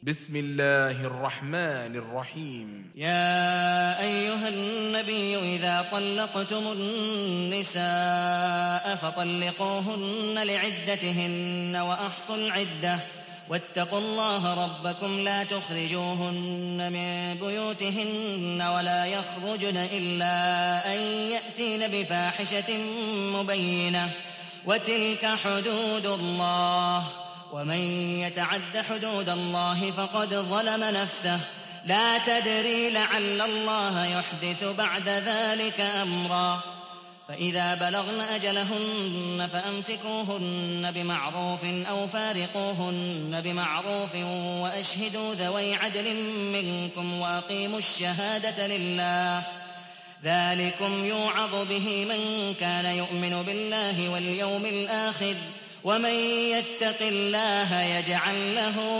بسم الله الرحمن الرحيم. يا أيها النبي إذا طلقتم النساء فطلقوهن لعدتهن وأحصوا العدة واتقوا الله ربكم لا تخرجوهن من بيوتهن ولا يخرجن إلا أن يأتين بفاحشة مبينة وتلك حدود الله ومن يتعد حدود الله فقد ظلم نفسه لا تدري لعل الله يحدث بعد ذلك أمرا فإذا بلغن أجلهن فأمسكوهن بمعروف أو فارقوهن بمعروف وأشهدوا ذوي عدل منكم وأقيموا الشهادة لله ذلكم يوعظ به من كان يؤمن بالله واليوم الآخر ومن يتق الله يجعل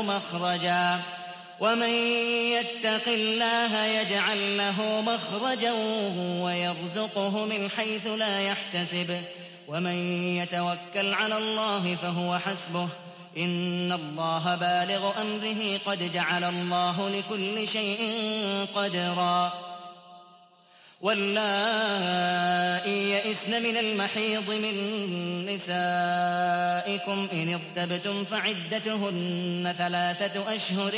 له مخرجا ويرزقه من حيث لا يحتسب ومن يتوكل على الله فهو حسبه إن الله بالغ أمره قد جعل الله لكل شيء قدرا واللائي يئسن من المحيض من نسائكم إن ارتبتم فعدتهن 3 أشهر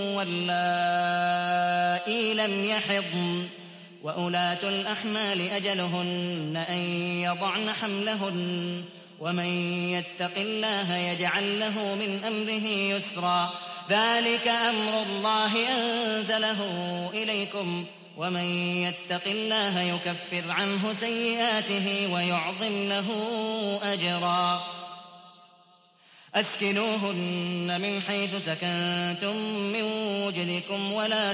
واللائي لم يحضن وأولاة الأحمال أجلهن أن يضعن حملهن ومن يتق الله يجعل له من أمره يسرا ذلك أمر الله أنزله إليكم ومن يتق الله يكفر عنه سيئاته ويعظم له أجرا أسكنوهن من حيث سكنتم من وجدكم ولا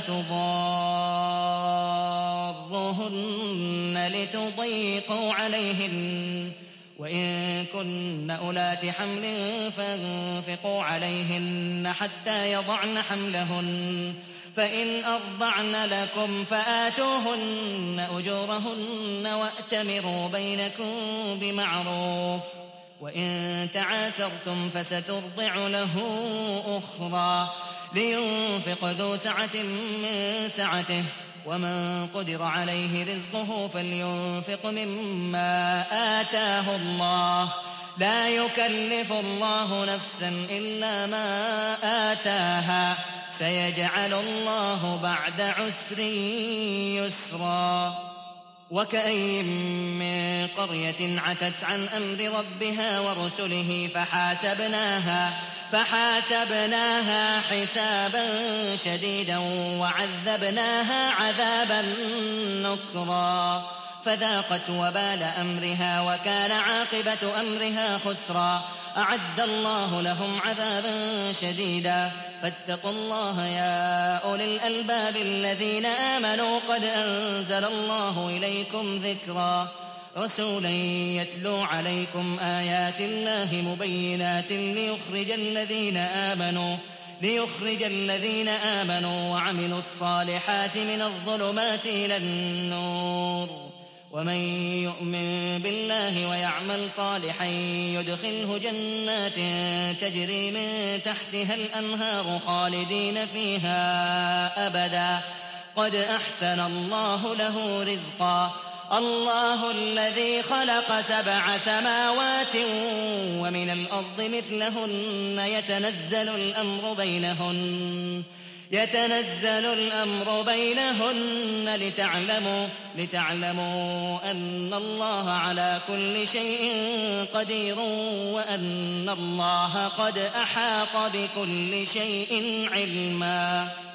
تضاروهن لتضيقوا عليهن وإن كن أولات حمل فانفقوا عليهن حتى يضعن حملهن فإن أرضعن لكم فآتوهن أجورهن وأتمروا بينكم بمعروف وإن تعاسرتم فسترضع له أخرى لينفق ذو سعة من سعته ومن قدر عليه رزقه فلينفق مما آتاه الله لا يكلف الله نفسا إلا ما آتاها سيجعل الله بعد عسر يسرا وكأي من قرية عتت عن أمر ربها ورسله فحاسبناها حسابا شديدا وعذبناها عذابا نكرا فذاقت وبال أمرها وكان عاقبة أمرها خسرا أعد الله لهم عذابا شديدا فاتقوا الله يا أولي الألباب الذين آمنوا قد أنزل الله إليكم ذكرا رسولا يتلو عليكم آيات الله مبينات ليخرج الذين آمنوا وعملوا الصالحات من الظلمات إلى النور ومن يؤمن بالله ويعمل صالحا يدخله جنات تجري من تحتها الأنهار خالدين فيها أبدا قد أحسن الله له رزقا الله الذي خلق 7 سماوات ومن الأرض مثلهن يتنزل الأمر بينهن لتعلموا أن الله على كل شيء قدير وأن الله قد أحاط بكل شيء علما